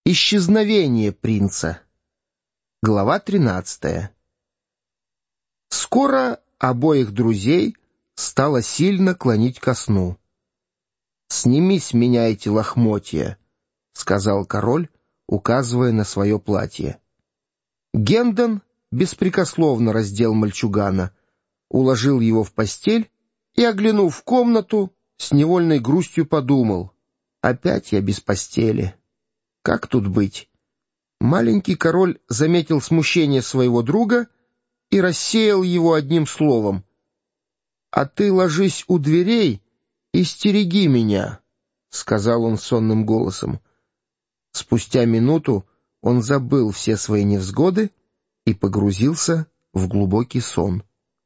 Исчезновение принца. Глава 13. Скоро обоих друзей стало сильно клонить ко сну. «Сними с меня эти лохмотья», — сказал король, указывая на свое платье. Гендон беспрекословно раздел мальчугана, уложил его в постель и, оглянув в комнату, с невольной грустью подумал: «Опять я без постели. Как тут быть?» Маленький король заметил смущение своего друга и рассеял его одним словом: «А ты ложись у дверей и стереги меня», — сказал он сонным голосом. Спустя минуту он забыл все свои невзгоды и погрузился в глубокий сон.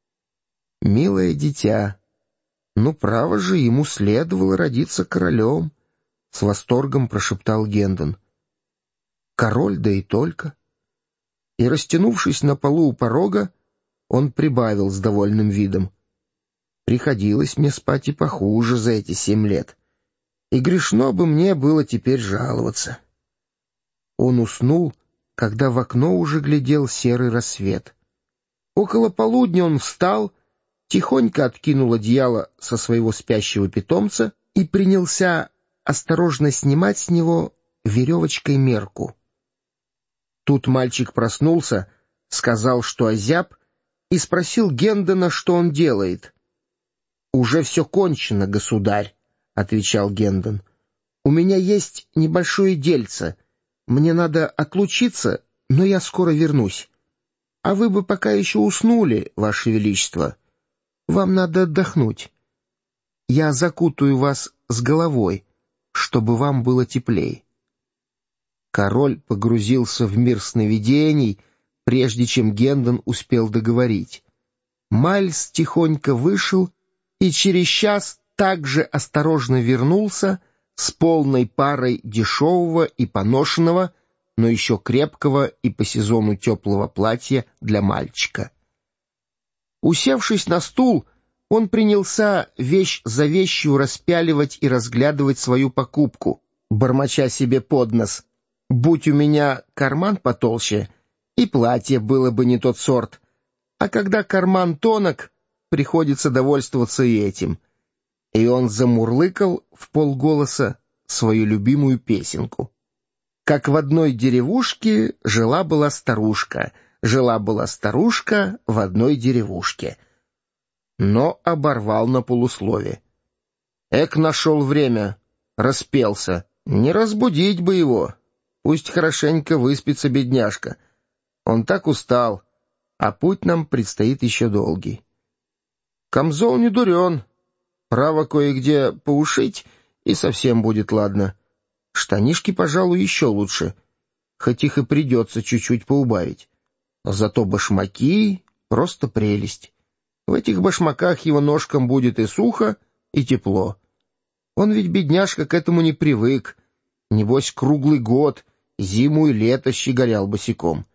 «Милое дитя, ну, право же, ему следовало родиться королем», — с восторгом прошептал Гендон. «Король, да и только». И, растянувшись на полу у порога, он прибавил с довольным видом: «Приходилось мне спать и похуже за эти 7 лет, и грешно бы мне было теперь жаловаться». Он уснул, когда в окно уже глядел серый рассвет. Около полудня он встал, тихонько откинул одеяло со своего спящего питомца и принялся осторожно снимать с него веревочкой мерку. Тут мальчик проснулся, сказал, что озяб, и спросил Гендона, что он делает. «Уже все кончено, государь», — отвечал Гендон. «У меня есть небольшое дельце. Мне надо отлучиться, но я скоро вернусь. А вы бы пока еще уснули, ваше величество. Вам надо отдохнуть. Я закутаю вас с головой, чтобы вам было теплей». Король погрузился в мир сновидений, прежде чем Гендон успел договорить. Майлз тихонько вышел и через час также осторожно вернулся с полной парой дешевого и поношенного, но еще крепкого и по сезону теплого платья для мальчика. Усевшись на стул, он принялся вещь за вещью распяливать и разглядывать свою покупку, бормоча себе под нос: «Будь у меня карман потолще, и платье было бы не тот сорт, а когда карман тонок, приходится довольствоваться и этим». И он замурлыкал вполголоса свою любимую песенку. Как в одной деревушке жила-была старушка, жила-была старушка в одной деревушке. Но оборвал на полуслове. Эк, нашел время, распелся. Не разбудить бы его. Пусть хорошенько выспится бедняжка. Он так устал, а путь нам предстоит еще долгий. Камзол не дурен. Право кое-где поушить, и совсем будет ладно. Штанишки, пожалуй, еще лучше, хоть их и придется чуть-чуть поубавить. Зато башмаки — просто прелесть. В этих башмаках его ножкам будет и сухо, и тепло. Он ведь, бедняжка, к этому не привык. Небось, круглый год, зиму и лето щеголял босиком.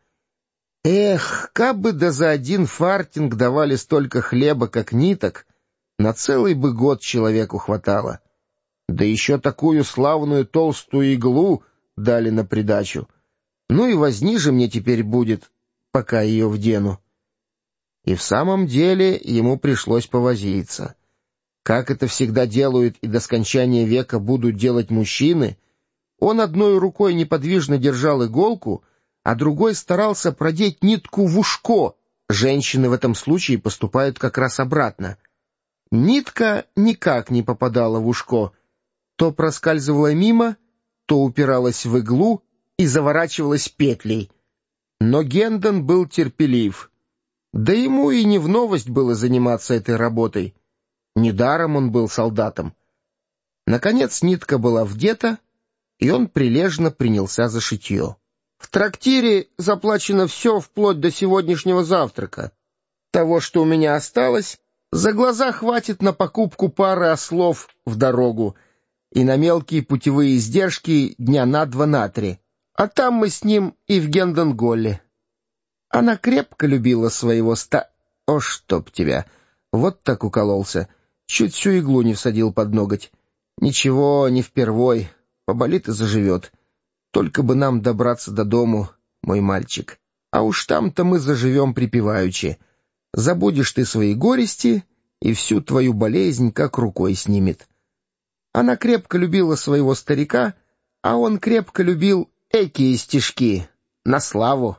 Эх, кабы да за один фартинг давали столько хлеба, как ниток, на целый бы год человеку хватало. Да еще такую славную толстую иглу дали на придачу. Ну и возни же мне теперь будет, пока ее вдену. И в самом деле ему пришлось повозиться. Как это всегда делают и до скончания века будут делать мужчины, он одной рукой неподвижно держал иголку, а другой старался продеть нитку в ушко. Женщины в этом случае поступают как раз обратно. Нитка никак не попадала в ушко, то проскальзывала мимо, то упиралась в иглу и заворачивалась петлей. Но Гендон был терпелив. Да ему и не в новость было заниматься этой работой. Недаром он был солдатом. Наконец нитка была вдета, и он прилежно принялся за шитье. В трактире заплачено все вплоть до сегодняшнего завтрака. Того, что у меня осталось, за глаза хватит на покупку пары ослов в дорогу и на мелкие путевые издержки дня на 2-3. А там мы с ним и в Гендонголле. Она крепко любила своего О, чтоб тебя! Вот так укололся. Чуть всю иглу не всадил под ноготь. Ничего, не впервой. Поболит и заживет. Только бы нам добраться до дому, мой мальчик. А уж там-то мы заживем припеваючи. Забудешь ты свои горести, и всю твою болезнь как рукой снимет. Она крепко любила своего старика, а он крепко любил экие стишки. На славу,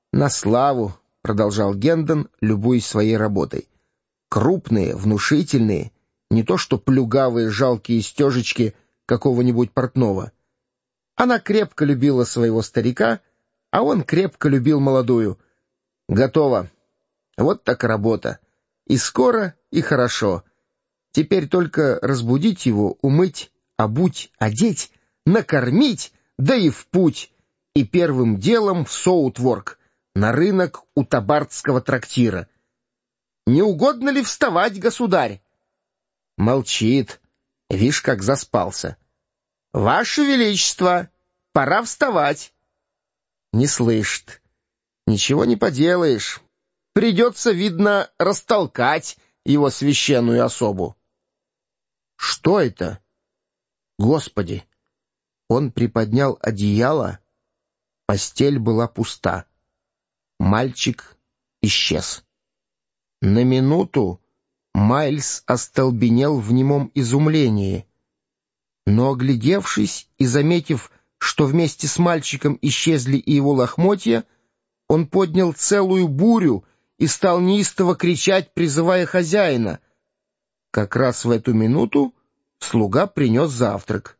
продолжал Гендон, любуясь своей работой. Крупные, внушительные, не то что плюгавые жалкие стежечки какого-нибудь портного. Она крепко любила своего старика, а он крепко любил молодую. Готово. Вот так работа. И скоро, и хорошо. Теперь только разбудить его, умыть, обуть, одеть, накормить, да и в путь. И первым делом в Соутворк, на рынок у табардского трактира. «Не угодно ли вставать, государь?» Молчит. Вишь, как заспался. «Ваше Величество, пора вставать». Не слышит. Ничего не поделаешь. Придется, видно, растолкать его священную особу. Что это? Господи! Он приподнял одеяло. Постель была пуста. Мальчик исчез. На минуту Майльс остолбенел в немом изумлении. Но, оглядевшись и заметив, что вместе с мальчиком исчезли и его лохмотья, он поднял целую бурю и стал неистово кричать, призывая хозяина. Как раз в эту минуту слуга принес завтрак.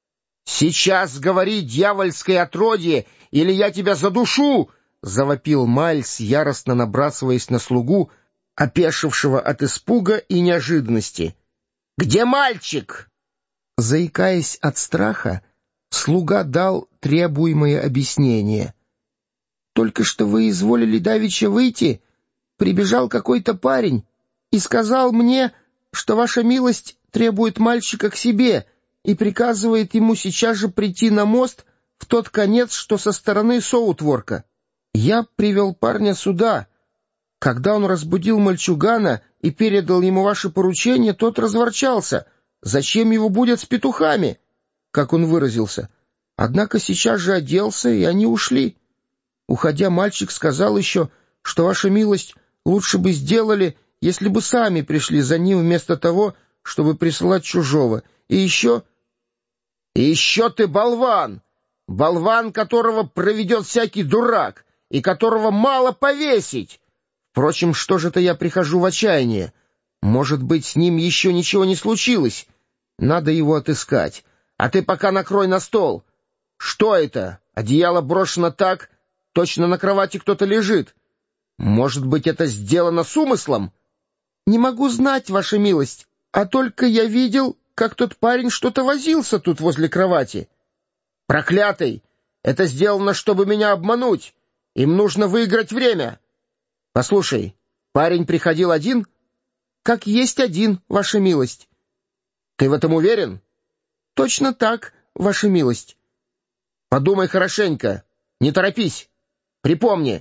«Сейчас говори, дьявольское отродье, или я тебя задушу!» — завопил Майльс, яростно набрасываясь на слугу, опешившего от испуга и неожиданности. «Где мальчик?» Заикаясь от страха, слуга дал требуемое объяснение. «Только что вы изволили давеча выйти, прибежал какой-то парень и сказал мне, что ваша милость требует мальчика к себе и приказывает ему сейчас же прийти на мост в тот конец, что со стороны Соутворка. Я привел парня сюда. Когда он разбудил мальчугана и передал ему ваше поручение, тот разворчался. Зачем его будет с петухами?» как он выразился. Однако сейчас же оделся, и они ушли. Уходя, мальчик сказал еще, что ваша милость лучше бы сделали, если бы сами пришли за ним вместо того, чтобы присылать чужого. И еще... «И еще ты болван! Болван, которого проведет всякий дурак, и которого мало повесить! Впрочем, что же-то я прихожу в отчаяние? Может быть, с ним еще ничего не случилось? Надо его отыскать. А ты пока накрой на стол. Что это? Одеяло брошено так, точно на кровати кто-то лежит. Может быть, это сделано с умыслом?» «Не могу знать, ваша милость, а только я видел, как тот парень что-то возился тут возле кровати». «Проклятый! Это сделано, чтобы меня обмануть. Им нужно выиграть время. Послушай, парень приходил один?» «Как есть один, ваша милость». «Ты в этом уверен?» «Точно так, ваша милость». «Подумай хорошенько, не торопись. Припомни».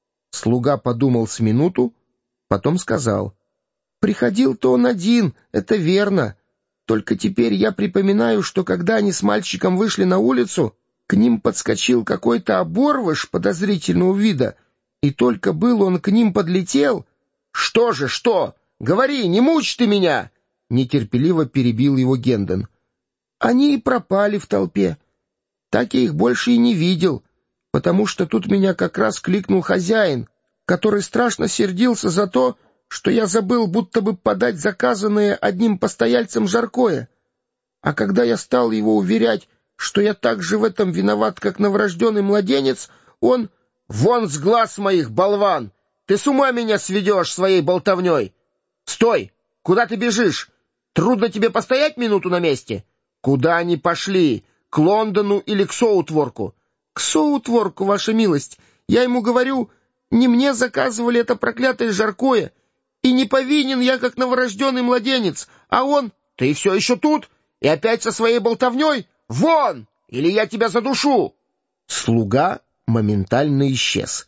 Слуга подумал с минуту, потом сказал: «Приходил-то он один, это верно. Только теперь я припоминаю, что когда они с мальчиком вышли на улицу, к ним подскочил какой-то оборвыш подозрительного вида, и только был он к ним подлетел...» «Что же, что? Говори, не мучь ты меня!» — нетерпеливо перебил его Гендон. «Они и пропали в толпе. Так я их больше и не видел, потому что тут меня как раз кликнул хозяин, который страшно сердился за то, что я забыл будто бы подать заказанное одним постояльцем жаркое. А когда я стал его уверять, что я так же в этом виноват, как новорожденный младенец, он... «Вон с глаз моих, болван! Ты с ума меня сведешь своей болтовней! Стой! Куда ты бежишь? Трудно тебе постоять минуту на месте? Куда они пошли? К Лондону или к Соутворку?» «К Соутворку, ваша милость. Я ему говорю, не мне заказывали это проклятое жаркое, и не повинен я, как новорожденный младенец, а он...» «Ты все еще тут? И опять со своей болтовней? Вон! Или я тебя задушу!» Слуга моментально исчез.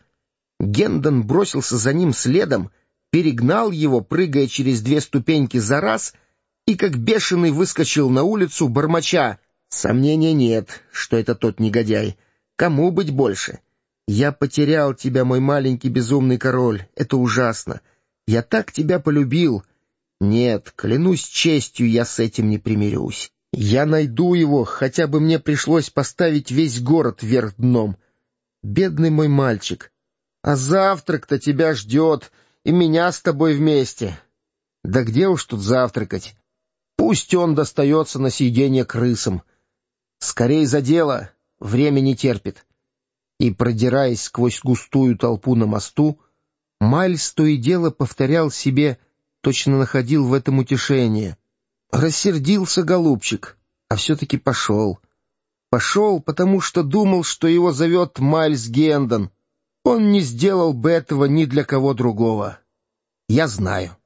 Гендон бросился за ним следом, перегнал его, прыгая через 2 ступеньки за раз, и как бешеный выскочил на улицу, бормоча: «Сомнения нет, что это тот негодяй. Кому быть больше? Я потерял тебя, мой маленький безумный король. Это ужасно. Я так тебя полюбил. Нет, клянусь честью, я с этим не примирюсь. Я найду его, хотя бы мне пришлось поставить весь город вверх дном. Бедный мой мальчик. А завтрак-то тебя ждет, и меня с тобой вместе. Да где уж тут завтракать? Пусть он достается на съедение крысам. Скорей за дело, время не терпит. И, продираясь сквозь густую толпу на мосту, Майлз то и дело повторял себе, точно находил в этом утешение. Рассердился голубчик, а все-таки пошел. Пошел, потому что думал, что его зовет Майлз Гендон. Он не сделал бы этого ни для кого другого. Я знаю.